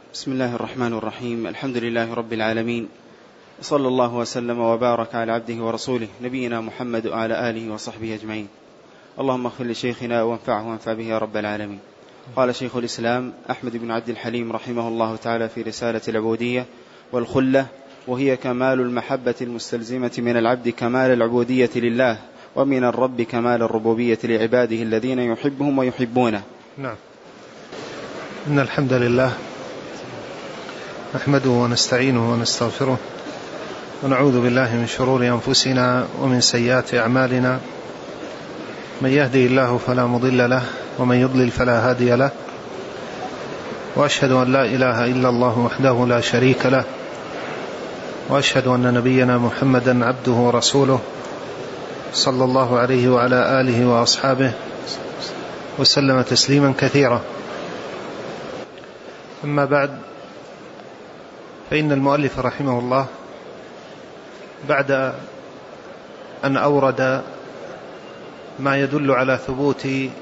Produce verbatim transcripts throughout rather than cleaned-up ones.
بسم الله الرحمن الرحيم. الحمد لله رب العالمين، صلى الله وسلم وبارك على عبده ورسوله نبينا محمد وعلى آله وصحبه أجمعين. اللهم اغفر لشيخنا وانفعه وانفع به يا رب العالمين. قال شيخ الإسلام أحمد بن عبد الحليم رحمه الله تعالى في رسالة العبودية والخلة: وهي كمال المحبة المستلزمة من العبد كمال العبودية لله، ومن الرب كمال الربوبية لعباده الذين يحبهم ويحبونه. نعم. إن الحمد لله نحمده ونستعينه ونستغفره ونعوذ بالله من شرور أنفسنا ومن سيئات أعمالنا، من يهدي الله فلا مضل له ومن يضلل فلا هادي له، وأشهد أن لا إله إلا الله وحده لا شريك له، وأشهد أن نبينا محمدا عبده ورسوله صلى الله عليه وعلى آله وأصحابه وسلم تسليما كثيرا. أما بعد، فإن المؤلف رحمه الله بعد أن أورد ما يدل على ثبوت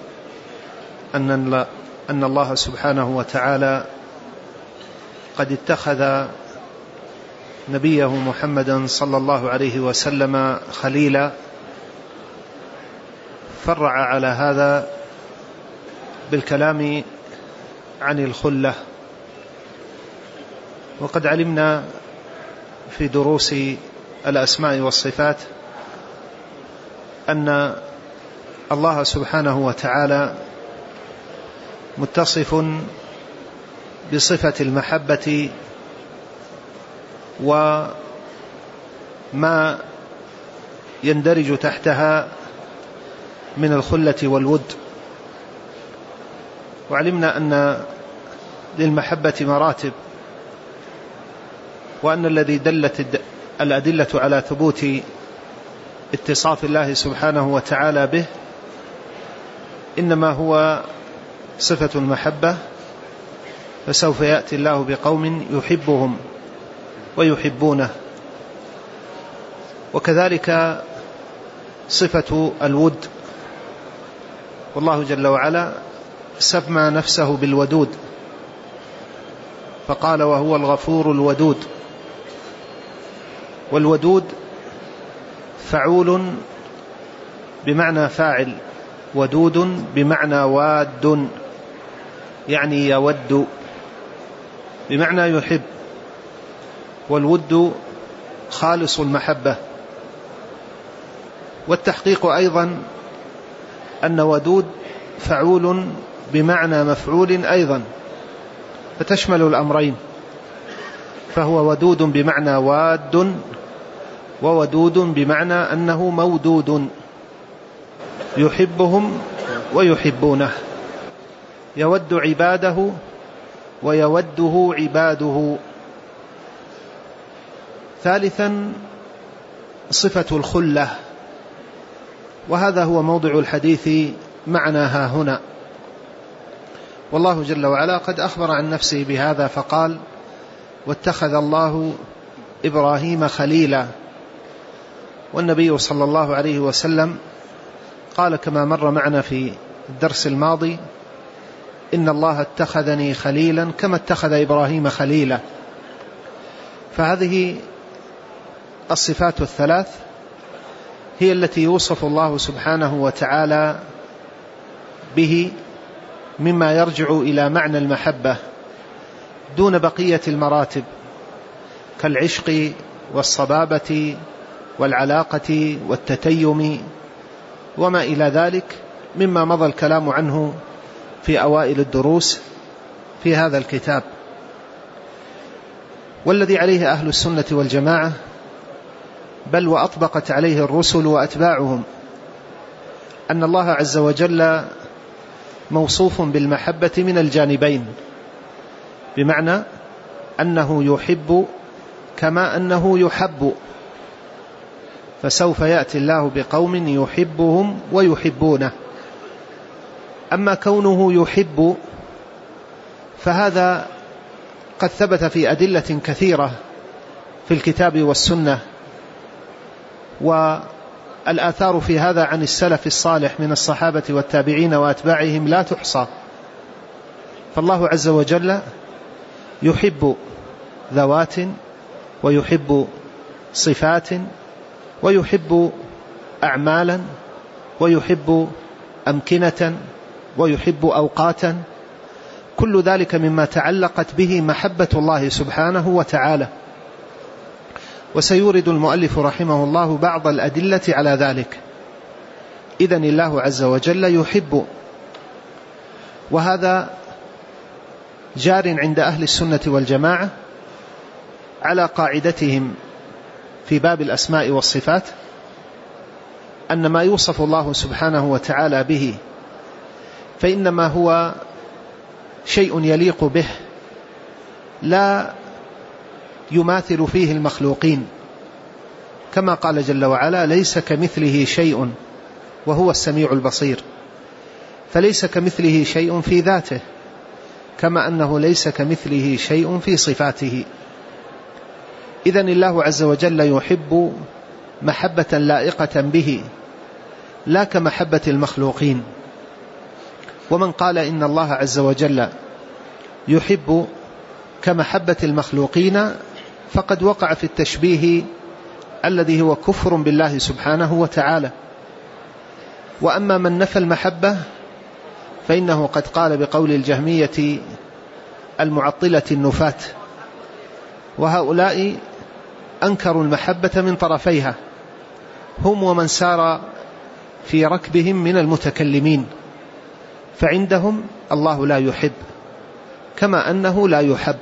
أن أن الله سبحانه وتعالى قد اتخذ نبيه محمدا صلى الله عليه وسلم خليلا، فرع على هذا بالكلام عن الخلة. وقد علمنا في دروس الأسماء والصفات أن الله سبحانه وتعالى متصف بصفة المحبة وما يندرج تحتها من الخلة والود. وعلمنا أن للمحبة مراتب، وأن الذي دلت الأدلة على ثبوت اتصاف الله سبحانه وتعالى به إنما هو صفة المحبة، فسوف يأتي الله بقوم يحبهم ويحبونه. وكذلك صفة الود، والله جل وعلا سمى نفسه بالودود فقال: وهو الغفور الودود. والودود فعول بمعنى فاعل، ودود بمعنى واد، يعني يود بمعنى يحب. والود خالص المحبة. والتحقيق أيضا أن ودود فعول بمعنى مفعول أيضا، فتشمل الأمرين، فهو ودود بمعنى واد، وودود بمعنى أنه مودود يحبهم ويحبونه، يود عباده ويوده عباده. ثالثا صفة الخلة، وهذا هو موضع الحديث معنا ها هنا. والله جل وعلا قد أخبر عن نفسه بهذا فقال: واتخذ الله إبراهيم خليلا. والنبي صلى الله عليه وسلم قال كما مر معنا في الدرس الماضي: إن الله اتخذني خليلا كما اتخذ إبراهيم خليلا. فهذه الصفات الثلاث هي التي يوصف الله سبحانه وتعالى به مما يرجع إلى معنى المحبة دون بقية المراتب، كالعشق والصبابة والعلاقة والتتيم وما إلى ذلك مما مضى الكلام عنه في أوائل الدروس في هذا الكتاب. والذي عليه أهل السنة والجماعة، بل وأطبقت عليه الرسل وأتباعهم، أن الله عز وجل موصوف بالمحبة من الجانبين، بمعنى أنه يحب كما أنه يحب، فسوف يأتي الله بقوم يحبهم ويحبونه. أما كونه يحب فهذا قد ثبت في أدلة كثيرة في الكتاب والسنة، والآثار في هذا عن السلف الصالح من الصحابة والتابعين وأتباعهم لا تحصى. فالله عز وجل يحب ذوات ويحب صفات ويحب أعمالا ويحب أمكنة ويحب أوقاتا، كل ذلك مما تعلقت به محبة الله سبحانه وتعالى. وسيورد المؤلف رحمه الله بعض الأدلة على ذلك. إذن الله عز وجل يحب، وهذا جار عند أهل السنة والجماعة على قاعدتهم في باب الأسماء والصفات، أن ما يوصف الله سبحانه وتعالى به فإنما هو شيء يليق به، لا يماثل فيه المخلوقين، كما قال جل وعلا: ليس كمثله شيء وهو السميع البصير. فليس كمثله شيء في ذاته، كما أنه ليس كمثله شيء في صفاته. إذن الله عز وجل يحب محبة لائقة به، لا كمحبة المخلوقين. ومن قال إن الله عز وجل يحب كمحبة المخلوقين فقد وقع في التشبيه الذي هو كفر بالله سبحانه وتعالى. وأما من نفى المحبة فإنه قد قال بقول الجهمية المعطلة النفاة، وهؤلاء أنكروا المحبة من طرفيها، هم ومن سار في ركبهم من المتكلمين. فعندهم الله لا يحب كما أنه لا يحب.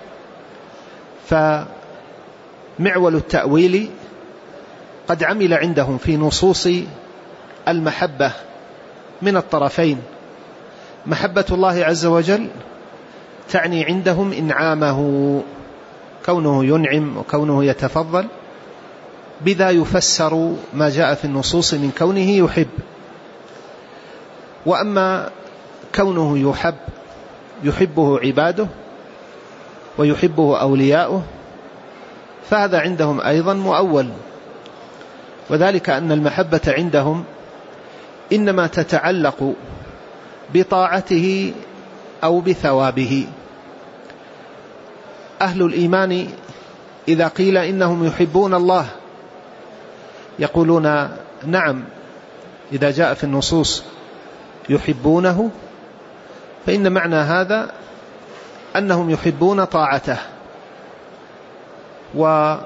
فمعول التأويل قد عمل عندهم في نصوص المحبة من الطرفين. محبة الله عز وجل تعني عندهم إنعامه، كونه ينعم وكونه يتفضل، بذا يفسر ما جاء في النصوص من كونه يحب. وأما كونه يحب يحبه عباده ويحبه أولياؤه فهذا عندهم أيضا مؤول، وذلك أن المحبة عندهم إنما تتعلق بطاعته أو بثوابه. أهل الإيمان إذا قيل إنهم يحبون الله يقولون نعم، إذا جاء في النصوص يحبونه فإن معنى هذا أنهم يحبون طاعته، وهذا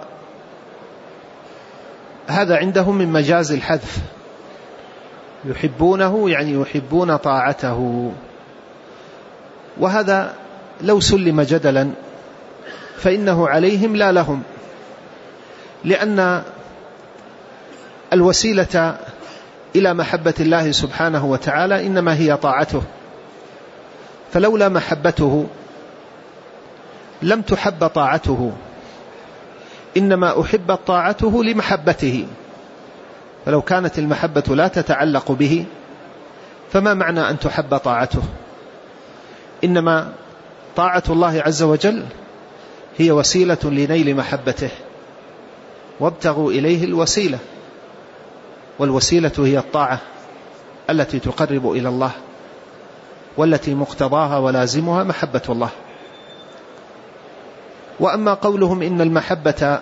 عندهم من مجاز الحذف. يحبونه يعني يحبون طاعته، وهذا لو سلم جدلا فإنه عليهم لا لهم، لأن الوسيلة إلى محبة الله سبحانه وتعالى إنما هي طاعته، فلولا محبته لم تحب طاعته، إنما أحبت طاعته لمحبته. فلو كانت المحبة لا تتعلق به فما معنى أن تحب طاعته؟ إنما طاعة الله عز وجل هي وسيلة لنيل محبته، وابتغوا إليه الوسيلة، والوسيلة هي الطاعة التي تقرب إلى الله، والتي مقتضاها ولازمها محبة الله. وأما قولهم إن المحبة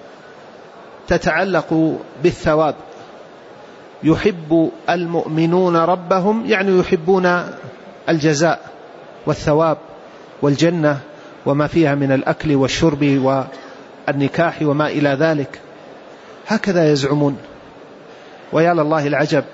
تتعلق بالثواب، يحب المؤمنون ربهم يعني يحبون الجزاء والثواب والجنة وما فيها من الأكل والشرب والنكاح وما إلى ذلك، هكذا يزعمون. ويا لله العجب،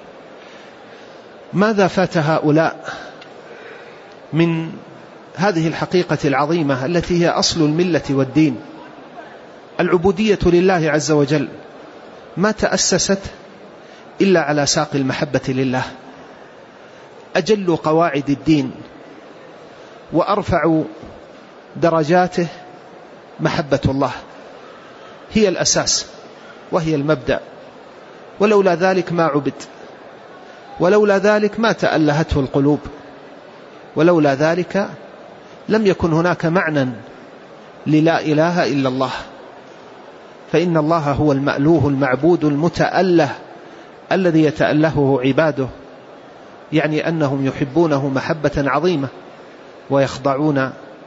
ماذا فات هؤلاء من هذه الحقيقة العظيمة التي هي أصل الملة والدين؟ العبودية لله عز وجل ما تأسست إلا على ساق المحبة لله. أجل قواعد الدين وأرفع درجاته محبة الله، هي الأساس وهي المبدأ، ولولا ذلك ما عبد، ولولا ذلك ما تألهته القلوب، ولولا ذلك لم يكن هناك معنى للا إله إلا الله. فإن الله هو المألوه المعبود المتأله الذي يتألهه عباده، يعني أنهم يحبونه محبة عظيمة ويخضعون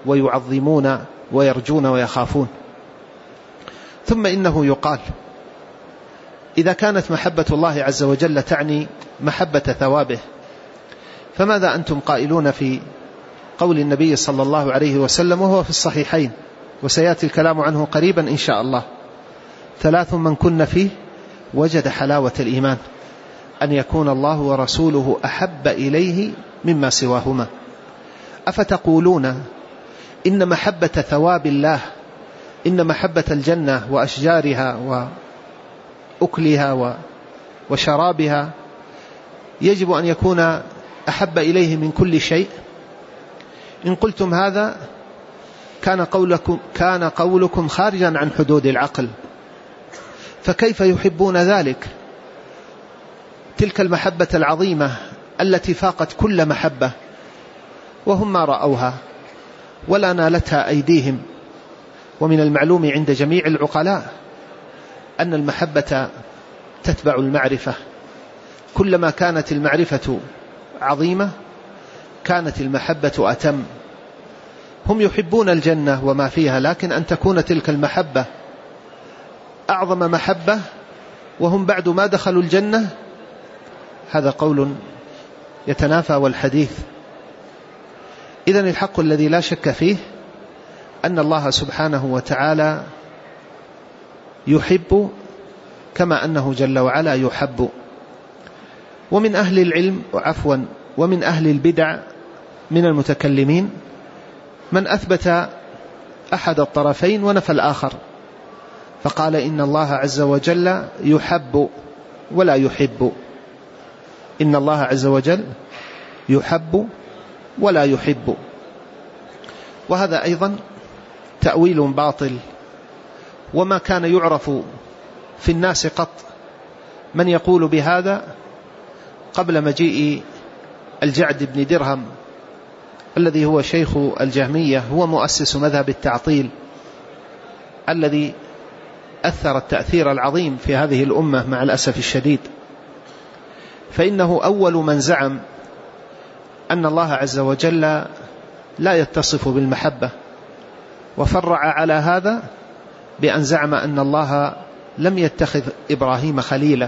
ويعظمون ويرجون ويخافون. ثم إنه يقال إذا كانت محبة الله عز وجل تعني محبة ثوابه، فماذا أنتم قائلون في قول النبي صلى الله عليه وسلم وهو في الصحيحين وسيأتي الكلام عنه قريبا إن شاء الله: ثلاث من كن فيه وجد حلاوة الإيمان، أن يكون الله ورسوله أحب إليه مما سواهما. أفتقولون إن محبة ثواب الله، إن محبة الجنة وأشجارها وأكلها وشرابها يجب أن يكون أحب إليه من كل شيء؟ إن قلتم هذا كان قولكم, كان قولكم خارجا عن حدود العقل، فكيف يحبون ذلك؟ تلك المحبة العظيمة التي فاقت كل محبة، وهم ما رأوها ولا نالتها أيديهم. ومن المعلوم عند جميع العقلاء أن المحبة تتبع المعرفة، كلما كانت المعرفة عظيمة كانت المحبة أتم. هم يحبون الجنة وما فيها، لكن أن تكون تلك المحبة أعظم محبة وهم بعد ما دخلوا الجنة، هذا قول يتنافى والحديث. إذن الحق الذي لا شك فيه أن الله سبحانه وتعالى يحب كما أنه جل وعلا يحب. ومن أهل العلم عفوا ومن أهل البدع من المتكلمين من أثبت أحد الطرفين ونفى الآخر، فقال إن الله عز وجل يحب ولا يحب، إن الله عز وجل يحب ولا يحب. وهذا أيضا تأويل باطل، وما كان يعرف في الناس قط من يقول بهذا قبل مجيء الجعد بن درهم الذي هو شيخ الجهمية، هو مؤسس مذهب التعطيل الذي أثر التأثير العظيم في هذه الأمة مع الأسف الشديد. فإنه أول من زعم أن الله عز وجل لا يتصف بالمحبة، وفرع على هذا بأن زعم أن الله لم يتخذ إبراهيم خليلا.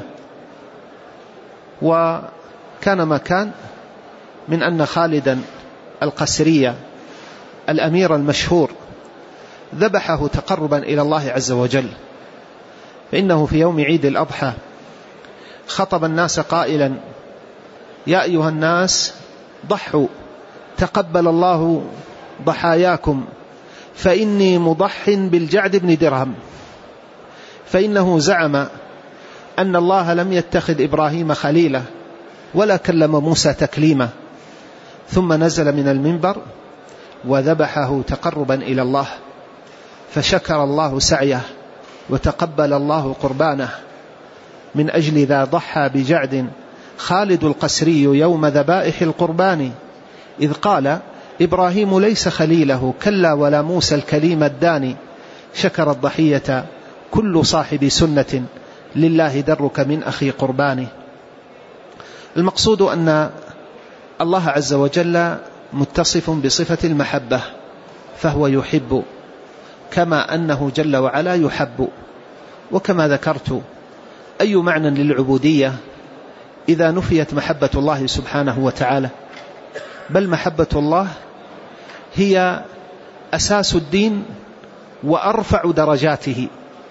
وكان ما كان من أن خالدا القسرية الأمير المشهور ذبحه تقربا إلى الله عز وجل، فإنه في يوم عيد الأضحى خطب الناس قائلا: يا أيها الناس ضحوا تقبل الله ضحاياكم فإني مضح بالجعد بن درهم، فإنه زعم أن الله لم يتخذ إبراهيم خليلا ولا كلم موسى تكليما، ثم نزل من المنبر وذبحه تقربا إلى الله، فشكر الله سعيه وتقبل الله قربانه. من أجل ذا ضحى بجعد خالد القسري يوم ذبائح القربان، إذ قال: إبراهيم ليس خليله كلا ولا موسى الكليم الداني، شكر الضحية كل صاحب سنة لله درك من أخي قرباني. المقصود أن الله عز وجل متصف بصفة المحبة، فهو يحب كما أنه جل وعلا يحب. وكما ذكرت، أي معنى للعبودية إذا نفيت محبة الله سبحانه وتعالى؟ بل محبة الله هي أساس الدين وأرفع درجاته،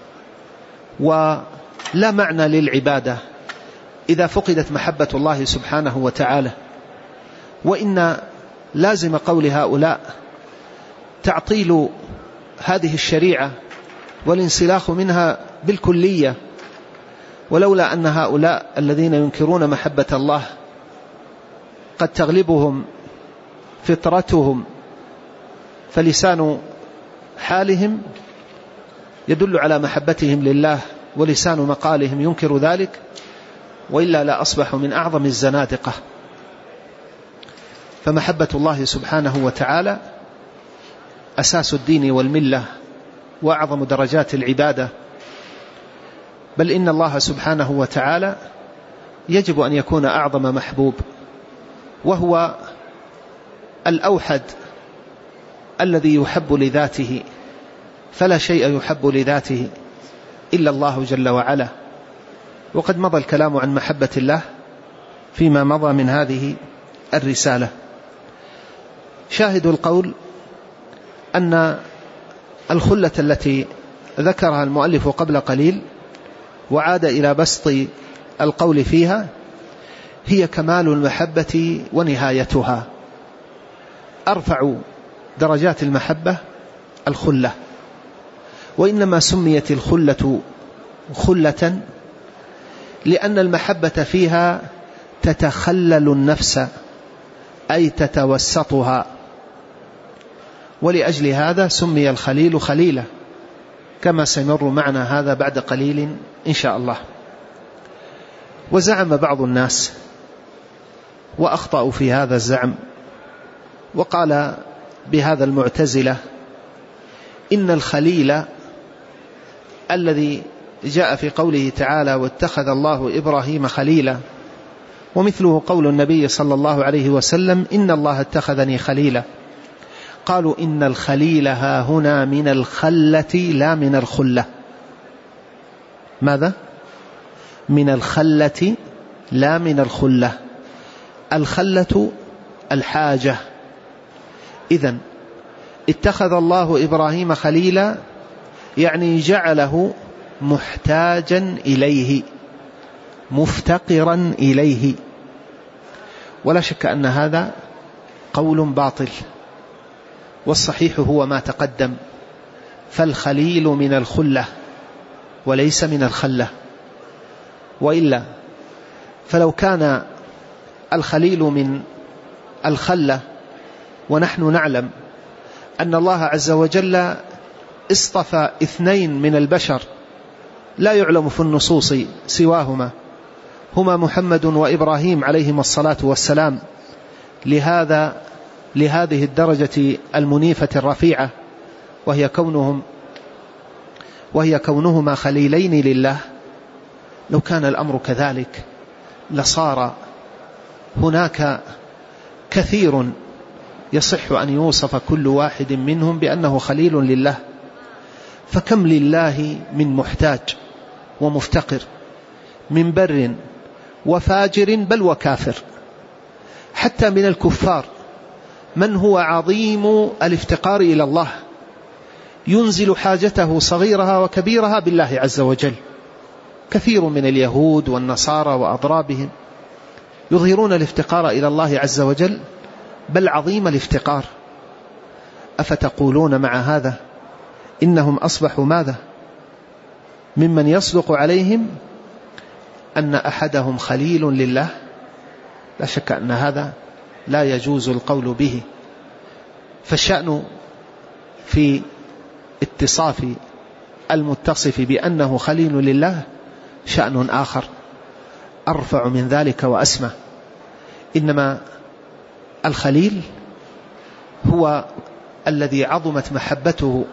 ولا معنى للعبادة إذا فقدت محبة الله سبحانه وتعالى. وإن لازم قول هؤلاء تعطيل هذه الشريعة والانسلاخ منها بالكلية، ولولا أن هؤلاء الذين ينكرون محبة الله قد تغلبهم فطرتهم، فلسان حالهم يدل على محبتهم لله ولسان مقالهم ينكر ذلك، وإلا لا أصبحوا من أعظم الزنادقة. فمحبة الله سبحانه وتعالى أساس الدين والملة وأعظم درجات العبادة، بل إن الله سبحانه وتعالى يجب أن يكون أعظم محبوب، وهو الأوحد الذي يحب لذاته، فلا شيء يحب لذاته إلا الله جل وعلا. وقد مضى الكلام عن محبة الله فيما مضى من هذه الرسالة. شاهد القول أن الخلة التي ذكرها المؤلف قبل قليل وعاد إلى بسط القول فيها هي كمال المحبة ونهايتها. أرفع درجات المحبة الخلة، وإنما سميت الخلة خلة لأن المحبة فيها تتخلل النفس، أي تتوسطها، ولأجل هذا سمي الخليل خليلا، كما سيمر معنا هذا بعد قليل إن شاء الله. وزعم بعض الناس وأخطأوا في هذا الزعم، وقال بهذا المعتزلة إن الخليل الذي جاء في قوله تعالى واتخذ الله إبراهيم خليلا، ومثله قول النبي صلى الله عليه وسلم إن الله اتخذني خليلا، قالوا إن الخليل ها هنا من الخلة لا من الخلة. ماذا؟ من الخلة لا من الخلة. الخلة الحاجة. إذن اتخذ الله إبراهيم خليلا يعني جعله محتاجا إليه، مفتقرا إليه، ولا شك أن هذا قول باطل، والصحيح هو ما تقدم، فالخليل من الخلة وليس من الخلة. وإلا فلو كان الخليل من الخلة ونحن نعلم أن الله عز وجل اصطفى اثنين من البشر لا يعلم في النصوص سواهما، هما محمد وإبراهيم عليهما الصلاة والسلام، لهذا لهذه الدرجة المنيفة الرفيعة، وهي كونهم وهي كونهما خليلين لله. لو كان الأمر كذلك لصار هناك كثير يصح أن يوصف كل واحد منهم بأنه خليل لله، فكم لله من محتاج ومفتقر، من بر وفاجر بل وكافر، حتى من الكفار من هو عظيم الافتقار إلى الله، ينزل حاجته صغيرها وكبيرها بالله عز وجل. كثير من اليهود والنصارى وأضرابهم يظهرون الافتقار إلى الله عز وجل، بل عظيم الافتقار. أفتقولون مع هذا إنهم أصبحوا ماذا؟ ممن يصدق عليهم أن أحدهم خليل لله؟ لا شك أن هذا لا يجوز القول به. فالشأن في اتصاف المتصف بأنه خليل لله شأن آخر أرفع من ذلك وأسمى. إنما الخليل هو الذي عظمت محبته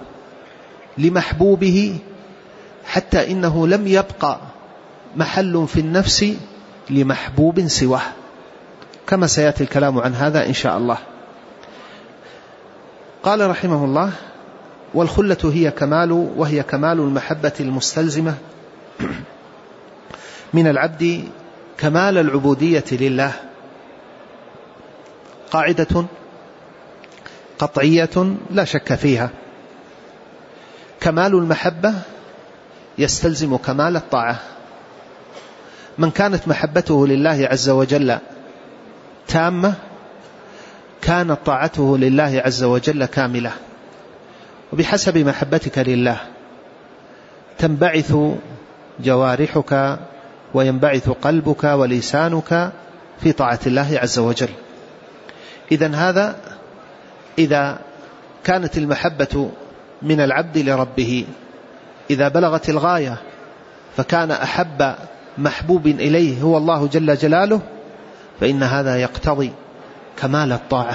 لمحبوبه حتى إنه لم يبقى محل في النفس لمحبوب سواه، كما سيأتي الكلام عن هذا إن شاء الله. قال رحمه الله: والخلة هي كمال وهي كمال المحبة المستلزمة من العبد كمال العبودية لله. قاعدة قطعية لا شك فيها، كمال المحبة يستلزم كمال الطاعة. من كانت محبته لله عز وجل تامة كانت طاعته لله عز وجل كاملة، وبحسب محبتك لله تنبعث جوارحك وينبعث قلبك ولسانك في طاعة الله عز وجل. إذن هذا إذا كانت المحبة من العبد لربه إذا بلغت الغاية فكان أحب محبوب إليه هو الله جل جلاله، فإن هذا يقتضي كمال الطاعة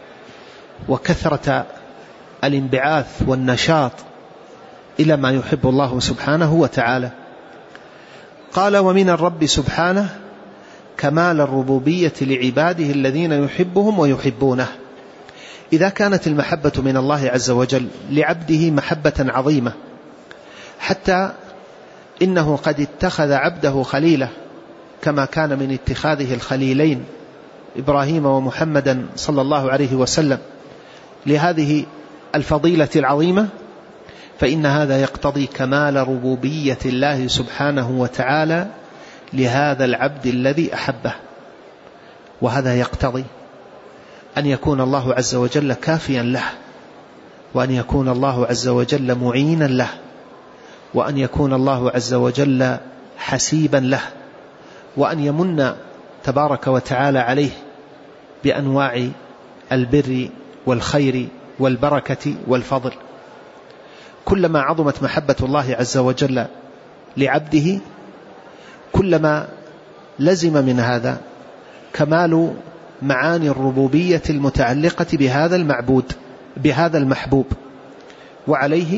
وكثرة الانبعاث والنشاط إلى ما يحب الله سبحانه وتعالى. قال: ومن الرب سبحانه كمال الربوبية لعباده الذين يحبهم ويحبونه. إذا كانت المحبة من الله عز وجل لعبده محبة عظيمة حتى إنه قد اتخذ عبده خليله، كما كان من اتخاذه الخليلين إبراهيم ومحمدا صلى الله عليه وسلم لهذه الفضيلة العظيمة، فإن هذا يقتضي كمال ربوبية الله سبحانه وتعالى لهذا العبد الذي أحبه. وهذا يقتضي أن يكون الله عز وجل كافيا له، وأن يكون الله عز وجل معينا له، وأن يكون الله عز وجل حسيبا له، وأن يمن تبارك وتعالى عليه بأنواع البر والخير والبركة والفضل. كلما عظمت محبة الله عز وجل لعبده كلما لزم من هذا كمال معاني الربوبية المتعلقة بهذا المعبود بهذا المحبوب، وعليه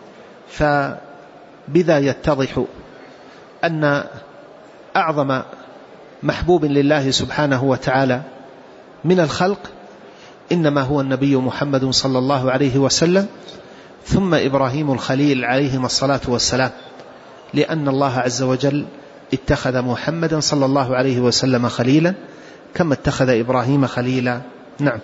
فبذا يتضح أن أعظم محبوب لله سبحانه وتعالى من الخلق إنما هو النبي محمد صلى الله عليه وسلم، ثم إبراهيم الخليل عليهما الصلاة والسلام، لأن الله عز وجل اتخذ محمدا صلى الله عليه وسلم خليلا كما اتخذ إبراهيم خليلا. نعم.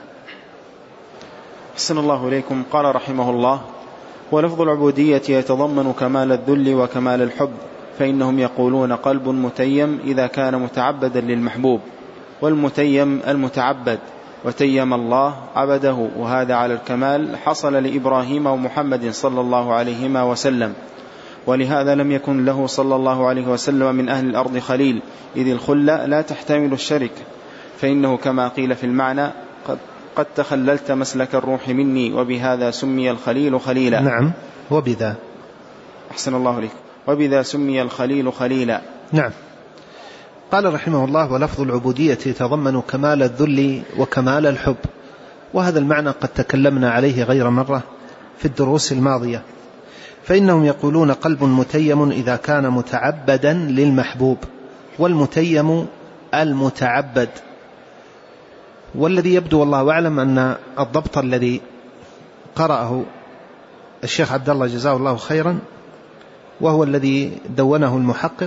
أحسن الله إليكم. قال رحمه الله: ولفظ العبودية يتضمن كمال الذل وكمال الحب، فإنهم يقولون قلب متيم إذا كان متعبدا للمحبوب، والمتيم المتعبد، وتيم الله عبده، وهذا على الكمال حصل لإبراهيم ومحمد صلى الله عليهما وسلم، ولهذا لم يكن له صلى الله عليه وسلم من أهل الأرض خليل، إذ الخلة لا تحتمل الشرك، فإنه كما قيل في المعنى قد, قد تخللت مسلك الروح مني، وبهذا سمي الخليل خليلا. نعم. وبذا أحسن الله عليك. وبذا سمي الخليل خليلا. نعم. قال رحمه الله: ولفظ العبودية يتضمن كمال الذل وكمال الحب، وهذا المعنى قد تكلمنا عليه غير مرة في الدروس الماضية. فإنهم يقولون قلب متيم إذا كان متعبدا للمحبوب، والمتيم المتعبد. والذي يبدو والله أعلم أن الضبط الذي قرأه الشيخ عبد الله جزاه الله خيرا، وهو الذي دونه المحقق،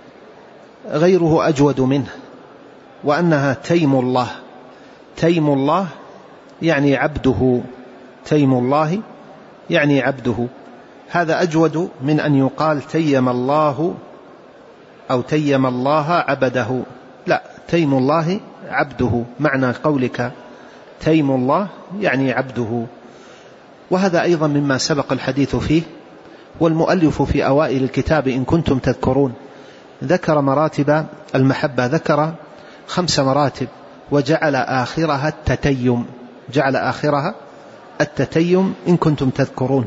غيره أجود منه، وأنها تيم الله. تيم الله يعني عبده، تيم الله يعني عبده. هذا أجود من أن يقال تيم الله أو تيم الله عبده. لا، تيم الله عبده، معنى قولك تيم الله يعني عبده. وهذا أيضا مما سبق الحديث فيه، والمؤلف في أوائل الكتاب إن كنتم تذكرون ذكر مراتب المحبة، ذكر خمس مراتب، وجعل آخرها التتيم، جعل آخرها التتيم إن كنتم تذكرون.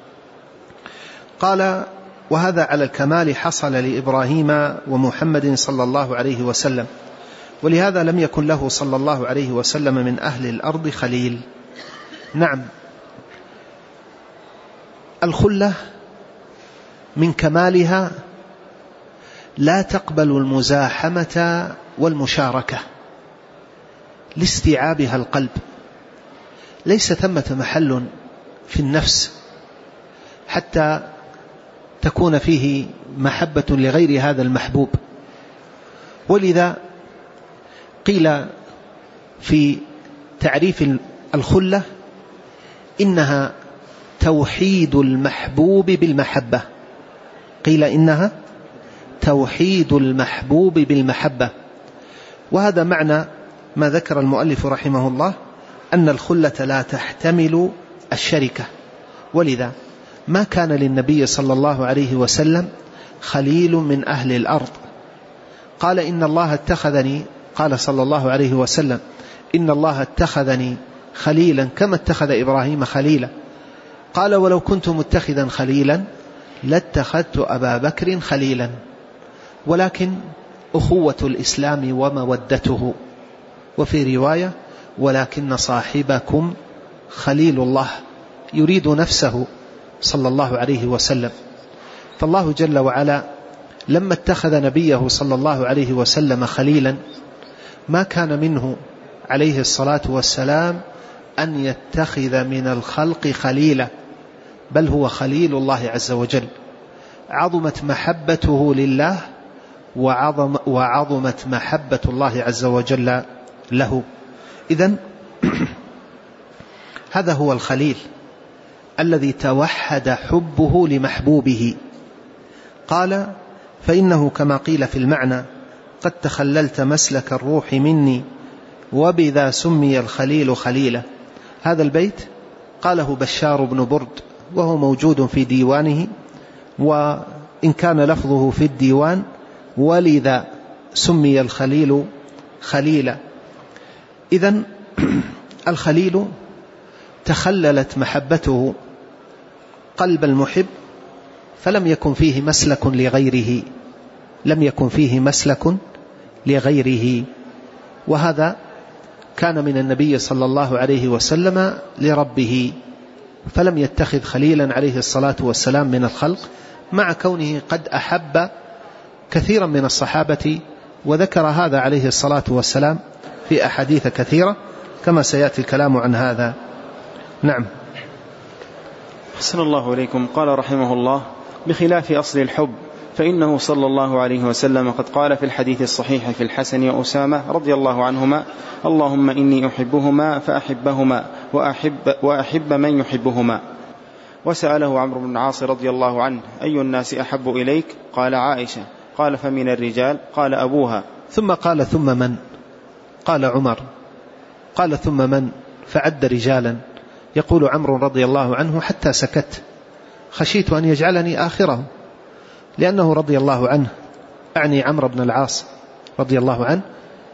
قال: وهذا على الكمال حصل لإبراهيم ومحمد صلى الله عليه وسلم، ولهذا لم يكن له صلى الله عليه وسلم من أهل الأرض خليل. نعم، الخلة من كمالها لا تقبل المزاحمة والمشاركة لاستيعابها القلب، ليس ثمة محل في النفس حتى تكون فيه محبة لغير هذا المحبوب. ولذا قيل في تعريف الخلة إنها توحيد المحبوب بالمحبة، قيل إنها توحيد المحبوب بالمحبة. وهذا معنى ما ذكر المؤلف رحمه الله، أن الخلة لا تحتمل الشركة. ولذا ما كان للنبي صلى الله عليه وسلم خليل من أهل الأرض. قال: إن الله اتخذني، قال صلى الله عليه وسلم: إن الله اتخذني خليلا كما اتخذ إبراهيم خليلا. قال: ولو كنت متخذا خليلا لاتخذت أبا بكر خليلا. ولكن أخوة الإسلام ومودته. وفي رواية: ولكن صاحبكم خليل الله، يريد نفسه صلى الله عليه وسلم. فالله جل وعلا لما اتخذ نبيه صلى الله عليه وسلم خليلا ما كان منه عليه الصلاة والسلام أن يتخذ من الخلق خليلا، بل هو خليل الله عز وجل. عظمت محبته لله وعظم وعظمت محبة الله عز وجل له. إذن هذا هو الخليل الذي توحد حبه لمحبوبه. قال: فإنه كما قيل في المعنى: قد تخللت مسلك الروح مني وبذا سمي الخليل خليلا. هذا البيت قاله بشار بن برد وهو موجود في ديوانه، وإن كان لفظه في الديوان: ولذا سمي الخليل خليلا. إذن الخليل تخللت محبته قلب المحب، فلم يكن فيه مسلك لغيره، لم يكن فيه مسلك لغيره. وهذا كان من النبي صلى الله عليه وسلم لربه، فلم يتخذ خليلا عليه الصلاة والسلام من الخلق، مع كونه قد أحب كثيرا من الصحابة، وذكر هذا عليه الصلاة والسلام في أحاديث كثيرة كما سيأتي الكلام عن هذا. نعم. أحسن الله إليكم. قال رحمه الله: بخلاف أصل الحب، فإنه صلى الله عليه وسلم قد قال في الحديث الصحيح في الحسن وأسامة رضي الله عنهما: اللهم إني أحبهما فأحبهما وأحب, وأحب من يحبهما. وسأله عمرو بن العاص رضي الله عنه: أي الناس أحب إليك؟ قال: عائشة. قال: فمن الرجال؟ قال: أبوها. ثم قال: ثم من؟ قال عمر. قال: ثم من؟ فعد رجالا. يقول عمرو رضي الله عنه: حتى سكت، خشيت أن يجعلني آخرهم، لأنه رضي الله عنه، أعني عمرو بن العاص رضي الله عنه،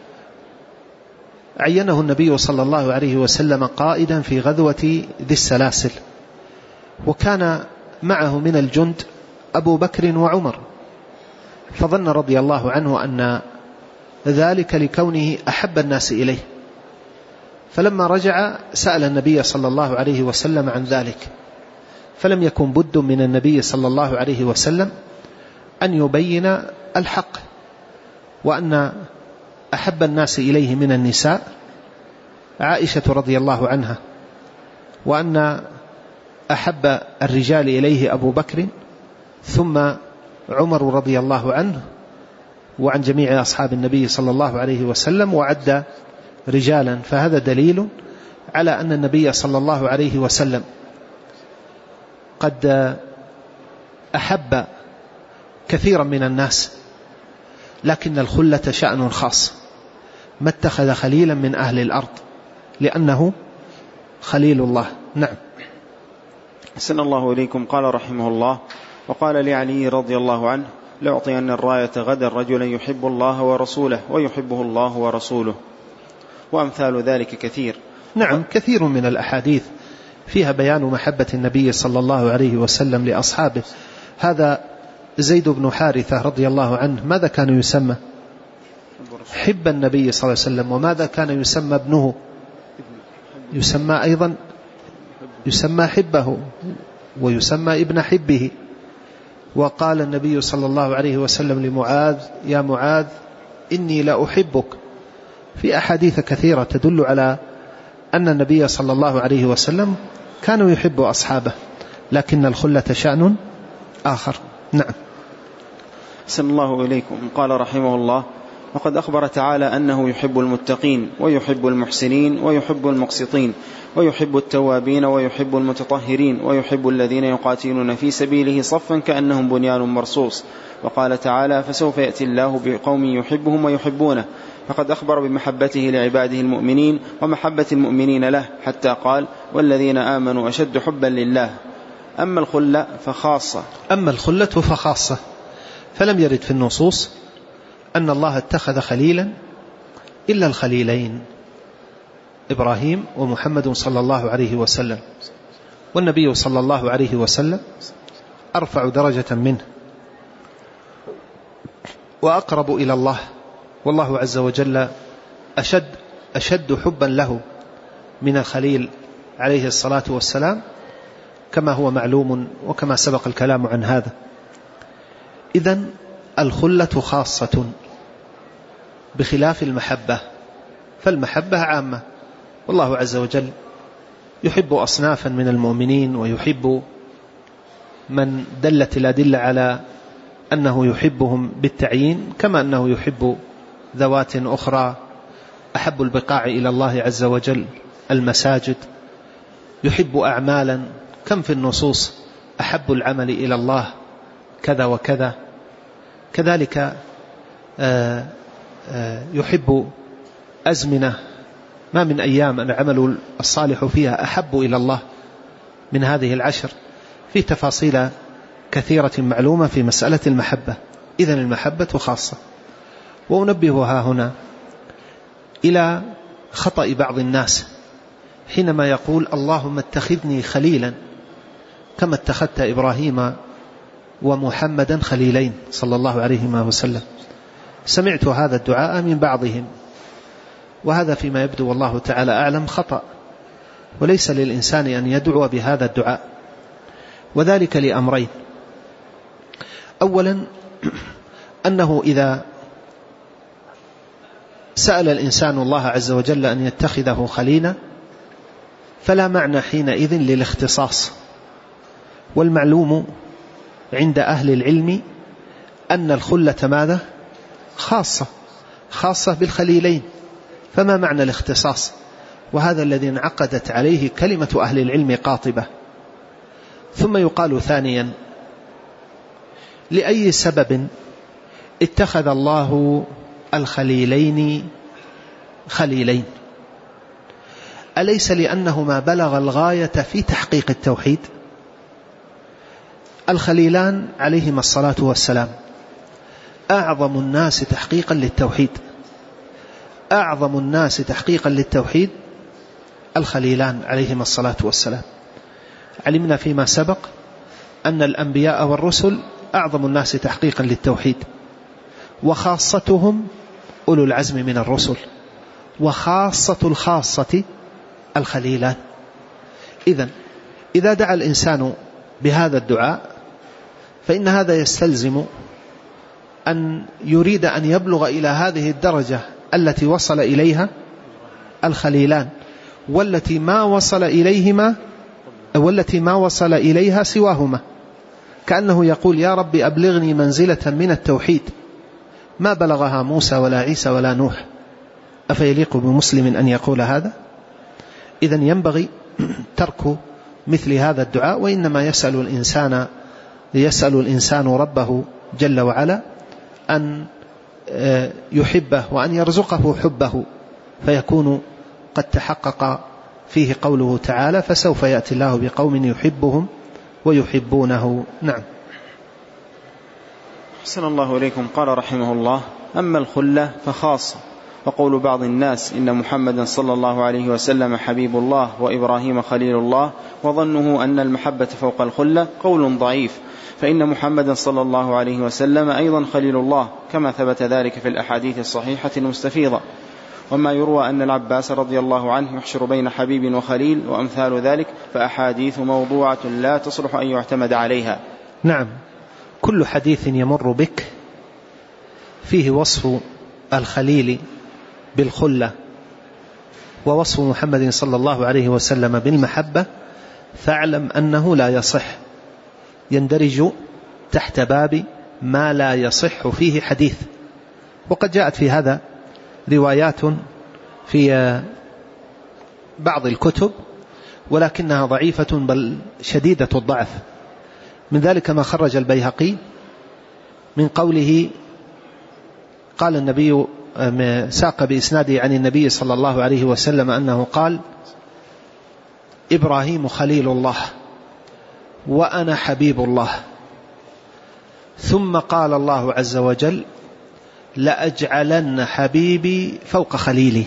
عينه النبي صلى الله عليه وسلم قائدا في غزوة ذي السلاسل، وكان معه من الجند أبو بكر وعمر، فظن رضي الله عنه أن ذلك لكونه أحب الناس إليه، فلما رجع سأل النبي صلى الله عليه وسلم عن ذلك، فلم يكن بد من النبي صلى الله عليه وسلم أن يبين الحق، وأن أحب الناس إليه من النساء عائشة رضي الله عنها، وأن أحب الرجال إليه أبو بكر، ثم عمر رضي الله عنه، وعن جميع أصحاب النبي صلى الله عليه وسلم، وعد رجالا. فهذا دليل على أن النبي صلى الله عليه وسلم قد أحب كثيرا من الناس، لكن الخلة شأن خاص، ما اتخذ خليلا من أهل الأرض، لأنه خليل الله. نعم. أحسن الله إليكم. قال رحمه الله: وقال لعلي رضي الله عنه: لأعطين الراية غدا رجلا يحب الله ورسوله ويحبه الله ورسوله. وأمثال ذلك كثير. نعم، كثير من الأحاديث فيها بيان محبة النبي صلى الله عليه وسلم لأصحابه. هذا زيد بن حارثة رضي الله عنه ماذا كان يسمى؟ حب النبي صلى الله عليه وسلم. وماذا كان يسمى ابنه؟ يسمى أيضا يسمى حبه، ويسمى ابن حبه. وقال النبي صلى الله عليه وسلم لمعاذ: يا معاذ إني لا أحبك، في أحاديث كثيرة تدل على أن النبي صلى الله عليه وسلم كان يحب أصحابه، لكن الخلة شأن آخر. نعم. أحسن الله إليكم. قال رحمه الله: وقد أخبر تعالى أنه يحب المتقين ويحب المحسنين ويحب المقسطين ويحب التوابين ويحب المتطهرين ويحب الذين يقاتلون في سبيله صفا كأنهم بنيان مرصوص. وقال تعالى: فسوف يأتي الله بقوم يحبهم ويحبونه. فقد أخبر بمحبته لعباده المؤمنين ومحبة المؤمنين له، حتى قال: والذين آمنوا أشد حبا لله. أما الخلة فخاصة أما الخلة فخاصة فلم يرد في النصوص أن الله اتخذ خليلا إلا الخليلين، إبراهيم ومحمد صلى الله عليه وسلم، والنبي صلى الله عليه وسلم أرفع درجة منه وأقرب إلى الله، والله عز وجل أشد, أشد حبا له من الخليل عليه الصلاة والسلام، كما هو معلوم وكما سبق الكلام عن هذا. إذن الخلة خاصة بخلاف المحبة، فالمحبة عامة، والله عز وجل يحب أصنافا من المؤمنين، ويحب من دلت الأدلة على أنه يحبهم بالتعيين، كما أنه يحب ذوات أخرى. أحب البقاع إلى الله عز وجل المساجد. يحب أعمالا، كم في النصوص أحب العمل إلى الله كذا وكذا. كذلك يحب أزمنة، ما من أيام العمل الصالح فيها أحب إلى الله من هذه العشر. في تفاصيل كثيرة معلومة في مسألة المحبة. إذن المحبة خاصة. وأنبهها هنا إلى خطأ بعض الناس حينما يقول اللهم اتخذني خليلا كما اتخذت إبراهيم ومحمدا خليلين صلى الله عليه وسلم. سمعت هذا الدعاء من بعضهم، وهذا فيما يبدو والله تعالى أعلم خطأ، وليس للإنسان أن يدعو بهذا الدعاء، وذلك لأمرين. أولا أنه إذا سأل الإنسان الله عز وجل أن يتخذه خليلا فلا معنى حينئذ للاختصاص. والمعلوم عند أهل العلم أن الخلة ماذا؟ خاصة خاصة بالخليلين، فما معنى الاختصاص؟ وهذا الذي انعقدت عليه كلمة أهل العلم قاطبة. ثم يقال ثانيا: لأي سبب اتخذ الله الخليلين خليلين؟ أليس لأنهما بلغ الغاية في تحقيق التوحيد؟ الخليلان عليهما الصلاة والسلام أعظم الناس تحقيقا للتوحيد، أعظم الناس تحقيقا للتوحيد الخليلان عليهما الصلاة والسلام. علمنا فيما سبق أن الأنبياء والرسل أعظم الناس تحقيقا للتوحيد، وخاصتهم أولو العزم من الرسل، وخاصة الخاصة الخليلان. إذن إذا دعا الإنسان بهذا الدعاء فإن هذا يستلزم أن يريد أن يبلغ إلى هذه الدرجة التي وصل إليها الخليلان، والتي ما وصل إليهما والتي ما وصل إليها سواهما. كأنه يقول: يا رب أبلغني منزلة من التوحيد ما بلغها موسى ولا عيسى ولا نوح. أفيليق بمسلم أن يقول هذا؟ إذن ينبغي ترك مثل هذا الدعاء، وإنما يسأل الإنسان يسأل الإنسان ربه جل وعلا أن يحبه وأن يرزقه حبه، فيكون قد تحقق فيه قوله تعالى: فسوف يأتي الله بقوم يحبهم ويحبونه. نعم. أحسن الله إليكم. قال رحمه الله: أما الخلة فخاصة. وقول بعض الناس إن محمدا صلى الله عليه وسلم حبيب الله وإبراهيم خليل الله، وظنه أن المحبة فوق الخلة، قول ضعيف، فإن محمدا صلى الله عليه وسلم أيضا خليل الله، كما ثبت ذلك في الأحاديث الصحيحة المستفيضة. وما يروى أن العباس رضي الله عنه يحشر بين حبيب وخليل وأمثال ذلك، فأحاديث موضوعة لا تصلح أن يعتمد عليها. نعم، كل حديث يمر بك فيه وصف الخليل بالخلة ووصف محمد صلى الله عليه وسلم بالمحبة، فاعلم أنه لا يصح، يندرج تحت باب ما لا يصح فيه حديث. وقد جاءت في هذا روايات في بعض الكتب، ولكنها ضعيفة بل شديدة الضعف. من ذلك ما خرج البيهقي من قوله: قال النبي، ساق بإسناده عن النبي صلى الله عليه وسلم أنه قال: إبراهيم خليل الله وأنا حبيب الله. ثم قال الله عز وجل: لأجعلن حبيبي فوق خليلي.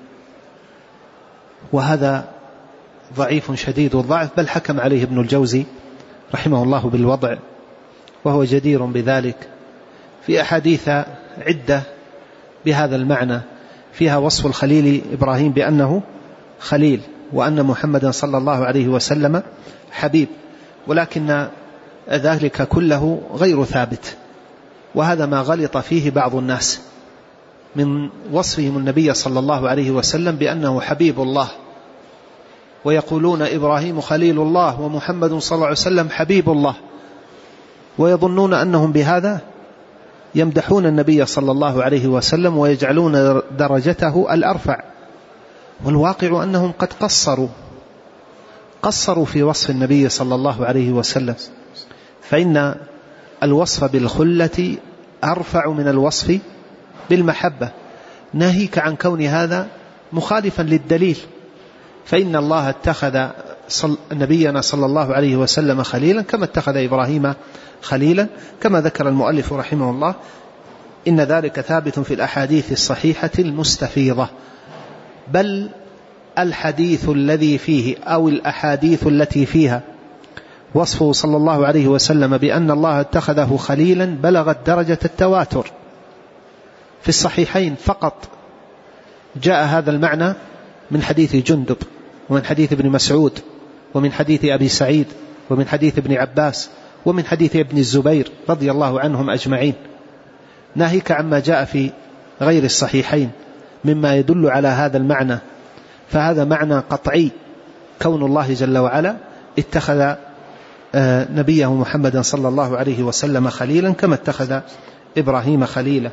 وهذا ضعيف شديد الضعف، بل حكم عليه ابن الجوزي رحمه الله بالوضع، وهو جدير بذلك. في أحاديث عدة بهذا المعنى فيها وصف الخليل إبراهيم بأنه خليل، وأن محمدا صلى الله عليه وسلم حبيب، ولكن ذلك كله غير ثابت. وهذا ما غلط فيه بعض الناس من وصفهم النبي صلى الله عليه وسلم بأنه حبيب الله، ويقولون إبراهيم خليل الله ومحمد صلى الله عليه وسلم حبيب الله، ويظنون أنهم بهذا يمدحون النبي صلى الله عليه وسلم ويجعلون درجته الأرفع، والواقع أنهم قد قصروا قصروا في وصف النبي صلى الله عليه وسلم، فإن الوصف بالخلة أرفع من الوصف بالمحبة، ناهيك عن كون هذا مخالفا للدليل، فإن الله اتخذ نبينا صلى الله عليه وسلم خليلا كما اتخذ إبراهيم خليلا، كما ذكر المؤلف رحمه الله إن ذلك ثابت في الأحاديث الصحيحة المستفيضة، بل الحديث الذي فيه أو الأحاديث التي فيها وصفه صلى الله عليه وسلم بأن الله اتخذه خليلا بلغت درجة التواتر. في الصحيحين فقط جاء هذا المعنى من حديث جندب، ومن حديث ابن مسعود، ومن حديث أبي سعيد، ومن حديث ابن عباس، ومن حديث ابن الزبير رضي الله عنهم أجمعين، ناهيك عما جاء في غير الصحيحين مما يدل على هذا المعنى، فهذا معنى قطعي، كون الله جل وعلا اتخذ نبيه محمدا صلى الله عليه وسلم خليلا كما اتخذ إبراهيم خليلا.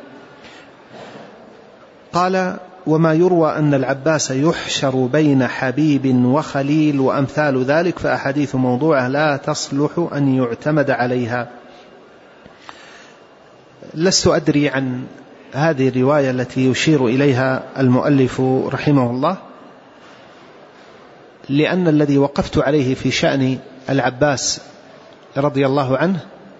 قال: وما يروى أن العباس يحشر بين حبيب وخليل وأمثال ذلك فأحاديث موضوعة لا تصلح أن يعتمد عليها. لست أدري عن هذه الرواية التي يشير إليها المؤلف رحمه الله، لأن الذي وقفت عليه في شأن العباس رضي الله عنه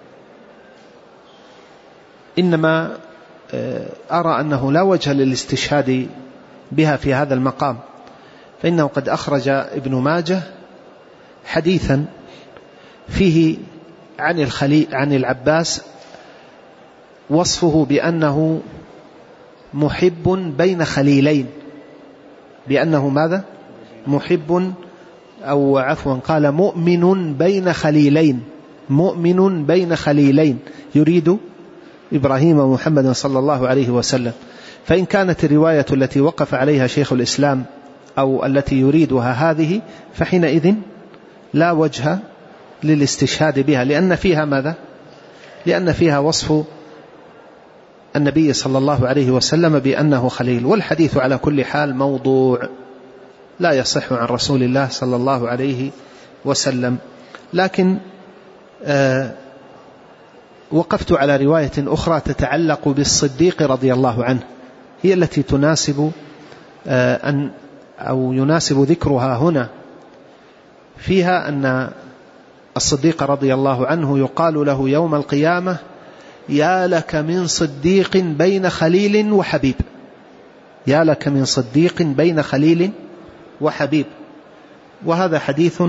إنما أرى أنه لا وجه للاستشهاد بها في هذا المقام، فإنه قد أخرج ابن ماجه حديثا فيه عن الخليل عن العباس وصفه بأنه محب بين خليلين، بأنه ماذا؟ محب، أو عفوا قال مؤمن بين خليلين، مؤمن بين خليلين، يريد إبراهيم ومحمد صلى الله عليه وسلم. فإن كانت الرواية التي وقف عليها شيخ الإسلام أو التي يريدها هذه، فحينئذ لا وجه للاستشهاد بها، لأن فيها ماذا؟ لأن فيها وصف النبي صلى الله عليه وسلم بأنه خليل، والحديث على كل حال موضوع لا يصح عن رسول الله صلى الله عليه وسلم. لكن آه وقفت على رواية أخرى تتعلق بالصديق رضي الله عنه، هي التي تناسب آه أن أو يناسب ذكرها هنا، فيها أن الصديق رضي الله عنه يقال له يوم القيامة: يا لك من صديق بين خليل وحبيب، يا لك من صديق بين خليل وحبيب. وهذا حديث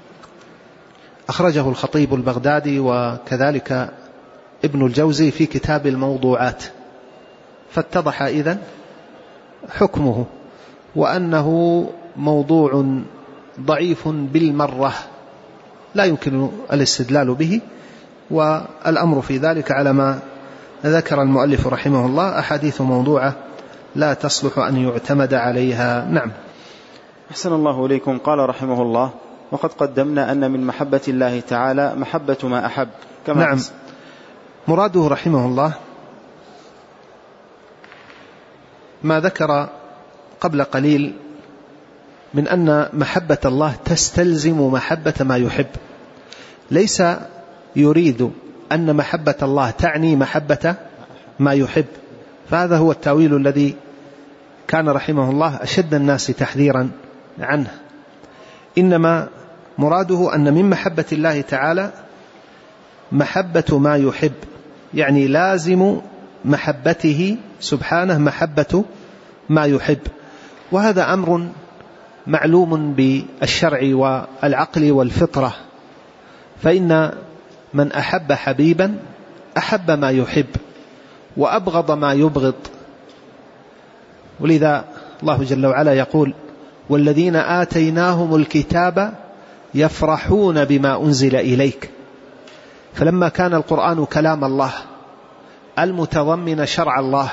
أخرجه الخطيب البغدادي وكذلك ابن الجوزي في كتاب الموضوعات، فاتضح إذن حكمه، وأنه موضوع ضعيف بالمرة لا يمكن الاستدلال به، والأمر في ذلك على ما ذكر المؤلف رحمه الله، أحاديث موضوعة لا تصلح أن يعتمد عليها. نعم. أحسن الله إليكم. قال رحمه الله: وقد قدمنا أن من محبة الله تعالى محبة ما أحب كما نعم. مراده رحمه الله ما ذكر قبل قليل من أن محبة الله تستلزم محبة ما يحب، ليس يريد أن محبة الله تعني محبة ما يحب، فهذا هو التأويل الذي كان رحمه الله أشد الناس تحذيرا عنه. إنما مراده أن من محبة الله تعالى محبة ما يحب، يعني لازم محبته سبحانه محبة ما يحب، وهذا أمر معلوم بالشرع والعقل والفطرة، فإن من أحب حبيبا أحب ما يحب وأبغض ما يبغض. ولذا الله جل وعلا يقول: والذين آتيناهم الكتاب يفرحون بما أنزل إليك. فلما كان القرآن كلام الله المتضمن شرع الله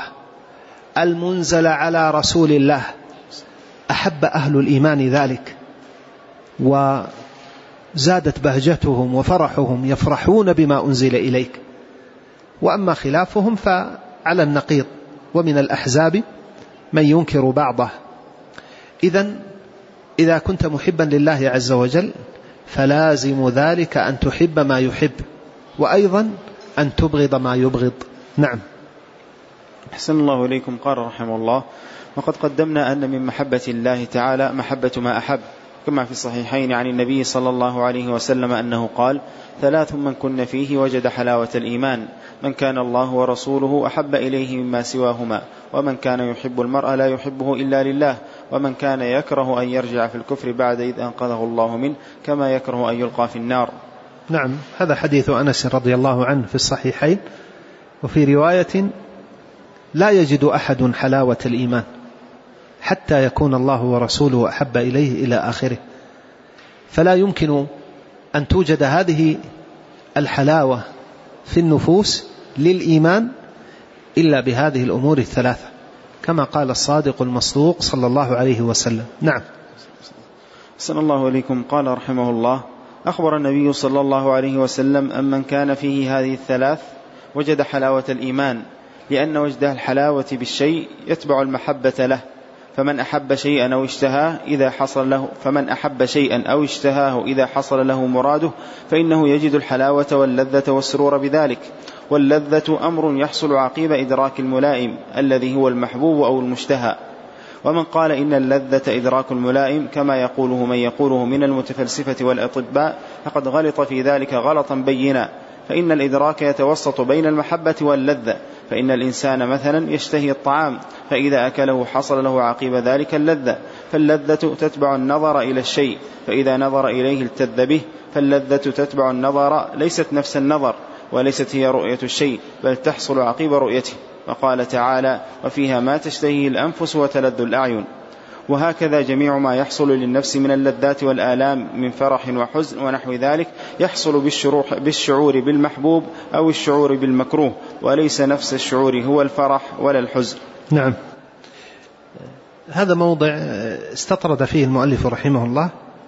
المنزل على رسول الله أحب أهل الإيمان ذلك، وزادت بهجتهم وفرحهم، يفرحون بما أنزل إليك. وأما خلافهم فعلى النقيض، ومن الأحزاب من ينكر بعضه. إذن إذا كنت محبا لله عز وجل فلازم ذلك أن تحب ما يحب، وأيضا أن تبغض ما يبغض. نعم. أحسن الله إليكم. قال رحمه الله: وقد قدمنا أن من محبة الله تعالى محبة ما أحب، كما في الصحيحين عن النبي صلى الله عليه وسلم أنه قال: ثلاث من كن فيه وجد حلاوة الإيمان: من كان الله ورسوله أحب إليه مما سواهما، ومن كان يحب المرء لا يحبه إلا لله، ومن كان يكره أن يرجع في الكفر بعد إذ أنقذه الله منه، كما يكره أن يلقى في النار. نعم، هذا حديث أنس رضي الله عنه في الصحيحين. وفي رواية: لا يجد أحد حلاوة الإيمان حتى يكون الله ورسوله أحب إليه إلى آخره. فلا يمكن أن توجد هذه الحلاوة في النفوس للإيمان إلا بهذه الأمور الثلاثة، كما قال الصادق المصدوق صلى الله عليه وسلم. نعم. صلى الله عليكم. قال رحمه الله: أخبر النبي صلى الله عليه وسلم أن من كان فيه هذه الثلاث وجد حلاوة الإيمان، لأن وجد الحلاوة بالشيء يتبع المحبة له، فمن أحب شيئا أو اشتهاه إذا حصل له فمن أحب شيئا أو اشتهاه إذا حصل له مراده فإنه يجد الحلاوة واللذة والسرور بذلك. واللذة أمر يحصل عقيب إدراك الملائم الذي هو المحبوب أو المشتهى. ومن قال إن اللذة إدراك الملائم كما يقوله من يقوله من المتفلسفة والأطباء فقد غلط في ذلك غلطا بينا، فإن الإدراك يتوسط بين المحبة واللذة. فإن الإنسان مثلا يشتهي الطعام، فإذا أكله حصل له عقيب ذلك اللذة، فاللذة تتبع النظر إلى الشيء، فإذا نظر إليه التذ به، فاللذة تتبع النظر، ليست نفس النظر وليست هي رؤية الشيء، بل تحصل عقيب رؤيته. وقال تعالى: وفيها ما تشتهيه الأنفس وتلذ الأعين. وهكذا جميع ما يحصل للنفس من اللذات والآلام من فرح وحزن ونحو ذلك يحصل بالشعور بالمحبوب أو الشعور بالمكروه، وليس نفس الشعور هو الفرح ولا الحزن. نعم. هذا موضع استطرد فيه المؤلف رحمه الله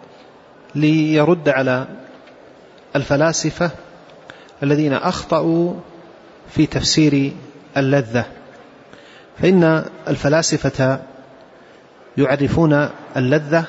ليرد على الفلاسفة الذين أخطأوا في تفسير اللذة. فإن الفلاسفة يعرفون اللذة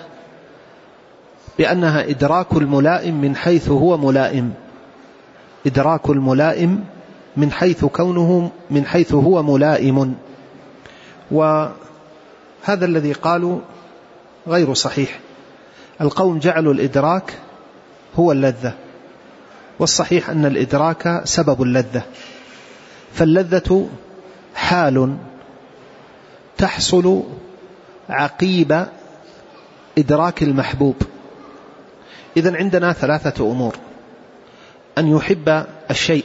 بأنها إدراك الملائم من حيث هو ملائم، إدراك الملائم من حيث كونه من حيث هو ملائم. وهذا الذي قالوا غير صحيح. القوم جعلوا الإدراك هو اللذة، والصحيح أن الإدراك سبب اللذة. فاللذة حال تحصل عقيب إدراك المحبوب. إذن عندنا ثلاثة أمور: أن يحب الشيء،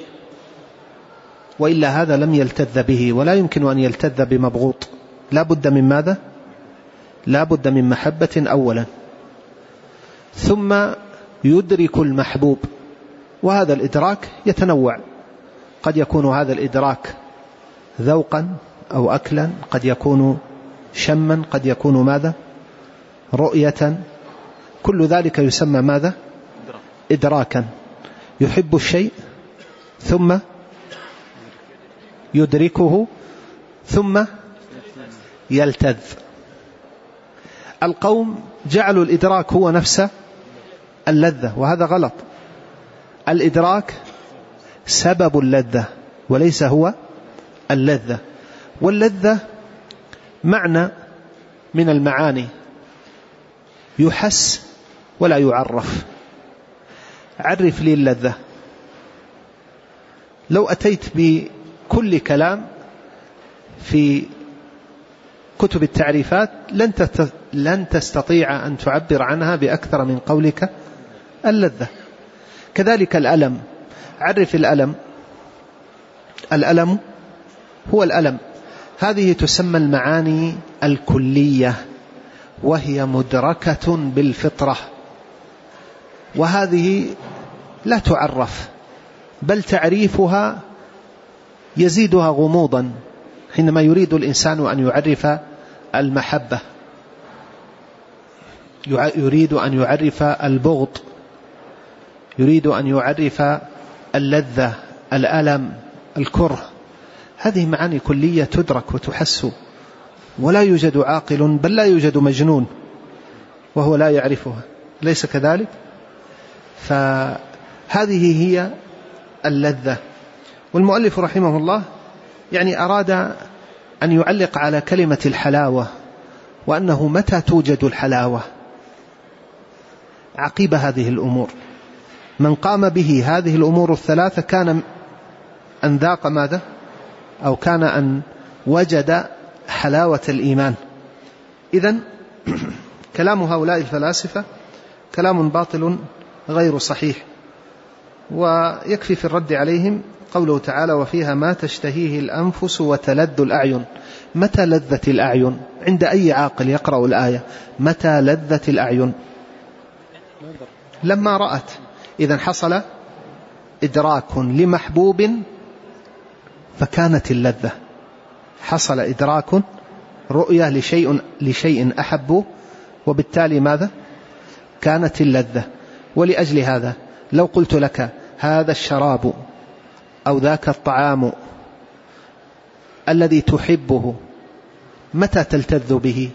وإلا هذا لم يلتذ به، ولا يمكن أن يلتذ بمبغوض. لا بد من ماذا؟ لا بد من محبة أولا، ثم يدرك المحبوب، وهذا الإدراك يتنوع. قد يكون هذا الإدراك ذوقا أو أكلا، قد يكون شما، قد يكون ماذا؟ رؤية. كل ذلك يسمى ماذا؟ إدراكا. يحب الشيء ثم يدركه ثم يلتذ. القوم جعلوا الإدراك هو نفس اللذة، وهذا غلط. الإدراك سبب اللذة وليس هو اللذة. واللذة معنى من المعاني يحس ولا يعرف. عرف لي اللذة. لو أتيت بكل كلام في كتب التعريفات لن تستطيع أن تعبر عنها بأكثر من قولك اللذة. كذلك الألم. عرف الألم. الألم هو الألم. هذه تسمى المعاني الكلية، وهي مدركة بالفطرة، وهذه لا تعرف، بل تعريفها يزيدها غموضا حينما يريد الإنسان أن يعرف المحبة. يريد أن يعرف البغض، يريد أن يعرف اللذة، الألم، الكره. هذه معاني كلية تدرك وتحس، ولا يوجد عاقل بل لا يوجد مجنون وهو لا يعرفها، ليس كذلك؟ فهذه هي اللذة. والمؤلف رحمه الله يعني أراد أن يعلق على كلمة الحلاوة، وأنه متى توجد الحلاوة عقيب هذه الأمور. من قام به هذه الأمور الثلاثة كان أن ذاق ماذا؟ أو كان أن وجد حلاوة الإيمان. إذن كلام هؤلاء الفلاسفة كلام باطل غير صحيح. ويكفي في الرد عليهم قوله تعالى: وفيها ما تشتهيه الأنفس وتلذ الأعين. متى لذت الأعين؟ عند أي عاقل يقرأ الآية متى لذت الأعين؟ لما رأت. إذن حصل إدراك لمحبوب فكانت اللذة، حصل إدراك رؤية لشيء, لشيء أحبه، وبالتالي ماذا؟ كانت اللذة. ولأجل هذا لو قلت لك هذا الشراب أو ذاك الطعام الذي تحبه متى تلتذ به؟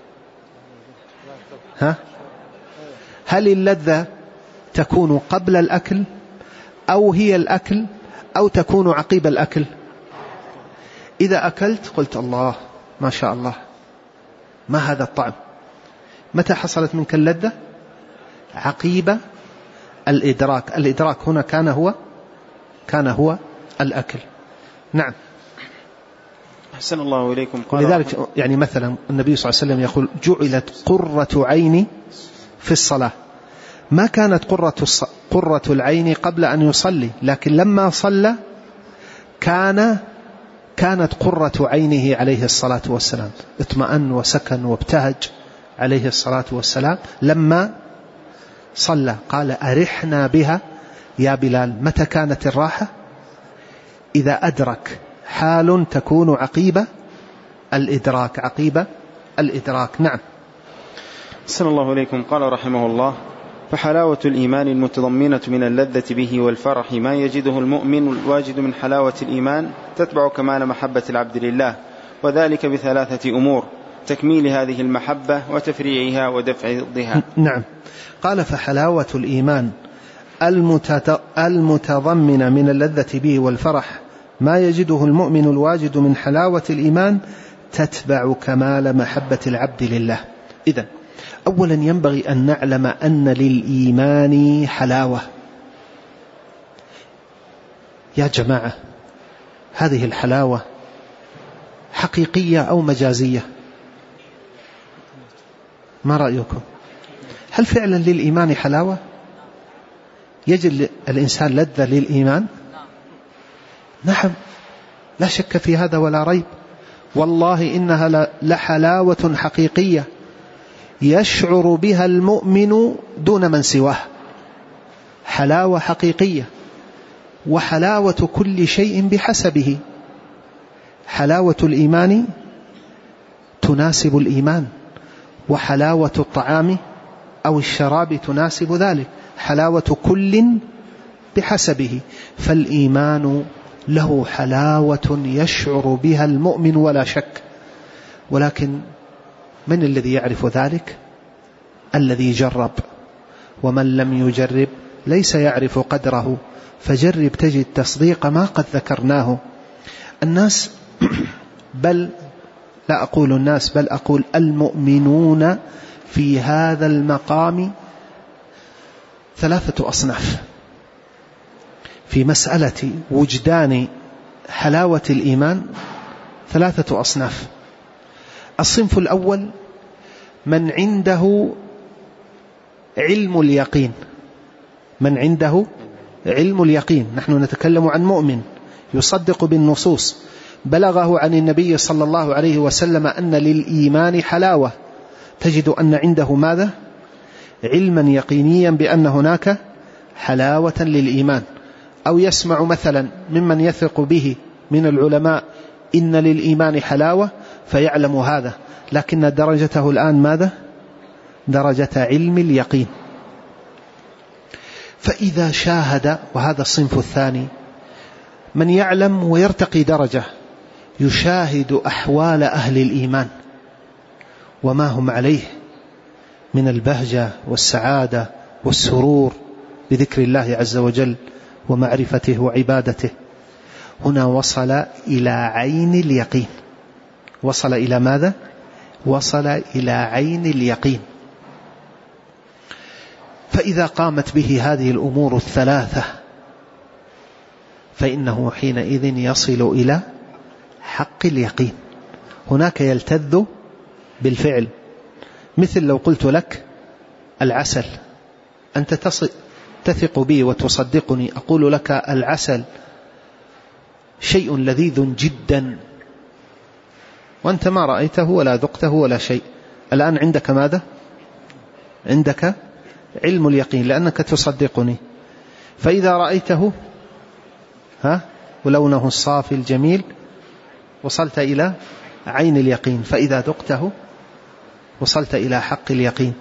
ها؟ هل اللذة تكون قبل الأكل أو هي الأكل أو تكون عقيب الأكل؟ إذا أكلت قلت الله ما شاء الله ما هذا الطعم، متى حصلت منك اللذة؟ عقيب الإدراك. الإدراك هنا كان هو كان هو الأكل. نعم. أحسن الله إليكم. ولذلك يعني مثلا النبي صلى الله عليه وسلم يقول: جعلت قرة عيني في الصلاة. ما كانت قرة, الص... قرة العين قبل أن يصلي، لكن لما صلى كان كانت قرة عينه عليه الصلاة والسلام، اطمأن وسكن وابتهج عليه الصلاة والسلام لما صلى. قال: أرحنا بها يا بلال. متى كانت الراحة؟ إذا أدرك. حال تكون عقيبة الإدراك، عقيبة الإدراك. نعم. أحسن الله إليكم. قال رحمه الله: فحلاوة الإيمان المتضمنة من اللذة به والفرح ما يجده المؤمن الواجد من حلاوة الإيمان تتبع كمال محبة العبد لله، وذلك بثلاثة أمور: تكميل هذه المحبة وتفريعها ودفع ضدها. نعم. قال: فحلاوة الإيمان المتضمنة من اللذة به والفرح ما يجده المؤمن الواجد من حلاوة الإيمان تتبع كمال محبة العبد لله. إذن أولا ينبغي أن نعلم أن للإيمان حلاوة. يا جماعة، هذه الحلاوة حقيقية أو مجازية؟ ما رأيكم؟ هل فعلا للإيمان حلاوة؟ يجد الإنسان لذة للإيمان؟ نعم، لا شك في هذا ولا ريب. والله إنها لحلاوة حقيقية يشعر بها المؤمن دون من سواه. حلاوة حقيقية. وحلاوة كل شيء بحسبه. حلاوة الإيمان تناسب الإيمان، وحلاوة الطعام أو الشراب تناسب ذلك. حلاوة كل بحسبه. فالإيمان له حلاوة يشعر بها المؤمن ولا شك. ولكن من الذي يعرف ذلك؟ الذي جرب. ومن لم يجرب ليس يعرف قدره. فجرب تجد تصديق ما قد ذكرناه. الناس بل لا أقول الناس بل أقول المؤمنون في هذا المقام ثلاثة أصناف في مسألة وجدان حلاوة الإيمان. ثلاثة أصناف. الصنف الأول من عنده علم اليقين. من عنده علم اليقين. نحن نتكلم عن مؤمن يصدق بالنصوص، بلغه عن النبي صلى الله عليه وسلم أن للإيمان حلاوة. تجد أن عنده ماذا؟ علما يقينيا بأن هناك حلاوة للإيمان. أو يسمع مثلا ممن يثق به من العلماء إن للإيمان حلاوة فيعلم هذا، لكن درجته الآن ماذا؟ درجة علم اليقين. فإذا شاهد، وهذا الصنف الثاني، من يعلم ويرتقي درجة، يشاهد أحوال أهل الإيمان وما هم عليه من البهجة والسعادة والسرور بذكر الله عز وجل ومعرفته وعبادته. هنا وصل إلى عين اليقين. وصل إلى ماذا؟ وصل إلى عين اليقين. فإذا قامت به هذه الأمور الثلاثة فإنه حينئذ يصل إلى حق اليقين. هناك يلتذ بالفعل، مثل لو قلت لك العسل، أنت تثق بي وتصدقني، أقول لك العسل شيء لذيذ جدا، وأنت ما رأيته ولا ذقته ولا شيء. الآن عندك ماذا؟ عندك علم اليقين لأنك تصدقني. فإذا رأيته ها ولونه الصافي الجميل وصلت إلى عين اليقين، فإذا ذقته وصلت إلى حق اليقين.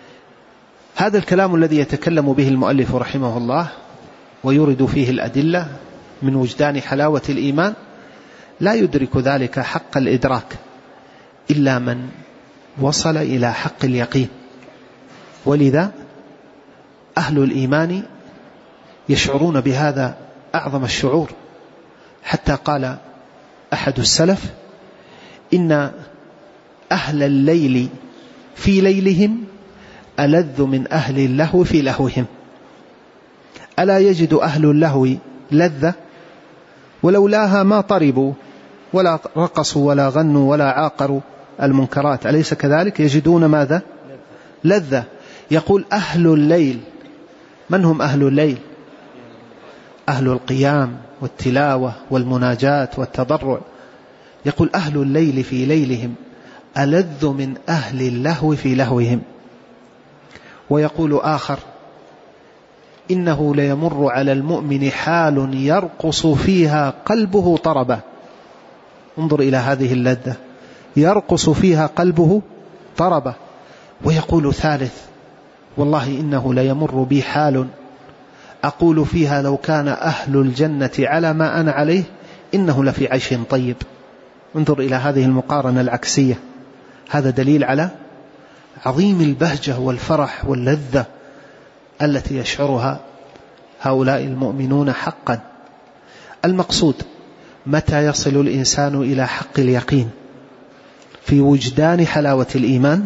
هذا الكلام الذي يتكلم به المؤلف رحمه الله ويرد فيه الأدلة من وجدان حلاوة الإيمان لا يدرك ذلك حق الإدراك إلا من وصل إلى حق اليقين. ولذا أهل الإيمان يشعرون بهذا أعظم الشعور، حتى قال أحد السلف: إن أهل الليل في ليلهم ألذ من أهل اللهو في لهوهم. ألا يجد أهل اللهو لذة؟ ولولاها ما طربوا ولا رقصوا ولا غنوا ولا عاقروا المنكرات، أليس كذلك؟ يجدون ماذا؟ لذة. يقول أهل الليل، من هم أهل الليل؟ أهل القيام والتلاوة والمناجاة والتضرع. يقول أهل الليل في ليلهم ألذ من أهل اللهو في لهوهم. ويقول آخر: إنه ليمر على المؤمن حال يرقص فيها قلبه طربا. انظر إلى هذه اللذة، يرقص فيها قلبه طربا. ويقول ثالث: والله إنه ليمر بي حال أقول فيها لو كان أهل الجنة على ما أنا عليه إنه لفي عيش طيب. انظر إلى هذه المقارنة العكسية. هذا دليل على عظيم البهجة والفرح واللذة التي يشعرها هؤلاء المؤمنون حقا. المقصود متى يصل الإنسان إلى حق اليقين في وجدان حلاوة الإيمان،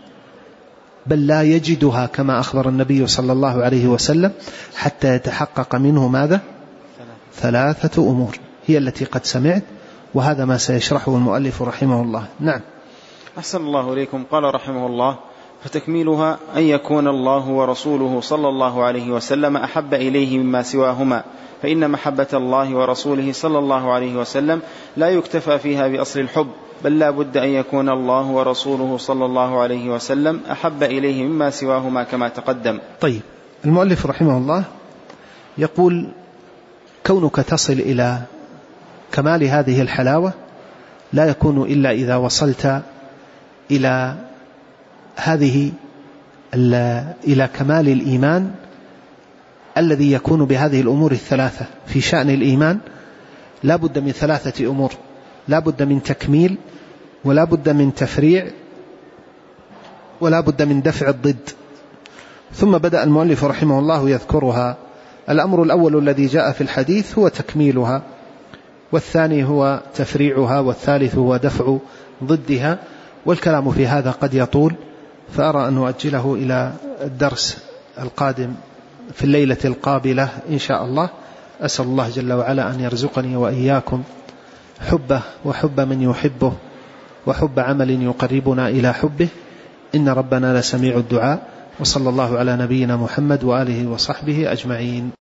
بل لا يجدها كما أخبر النبي صلى الله عليه وسلم حتى يتحقق منه ماذا؟ ثلاثة أمور هي التي قد سمعت، وهذا ما سيشرحه المؤلف رحمه الله. نعم. أحسن الله إليكم. قال رحمه الله: فتكميلها أن يكون الله ورسوله صلى الله عليه وسلم أحب إليه مما سواهما، فإن محبة الله ورسوله صلى الله عليه وسلم لا يكتفى فيها بأصل الحب، بل لا بد أن يكون الله ورسوله صلى الله عليه وسلم أحب إليه مما سواهما كما تقدم. طيب، المؤلف رحمه الله يقول: كونك تصل إلى كمال هذه الحلاوة لا يكون إلا إذا وصلت إلى هذه إلى كمال الإيمان الذي يكون بهذه الأمور الثلاثة. في شأن الإيمان لا بد من ثلاثة أمور: لا بد من تكميل، ولا بد من تفريع، ولا بد من دفع الضد. ثم بدأ المؤلف رحمه الله يذكرها. الأمر الأول الذي جاء في الحديث هو تكميلها، والثاني هو تفريعها، والثالث هو دفع ضدها. والكلام في هذا قد يطول، فأرى أن نؤجله إلى الدرس القادم في الليلة القابلة إن شاء الله. أسأل الله جل وعلا أن يرزقني وإياكم حبه وحب من يحبه وحب عمل يقربنا إلى حبه، إن ربنا لسميع الدعاء. وصلى الله على نبينا محمد وآله وصحبه أجمعين.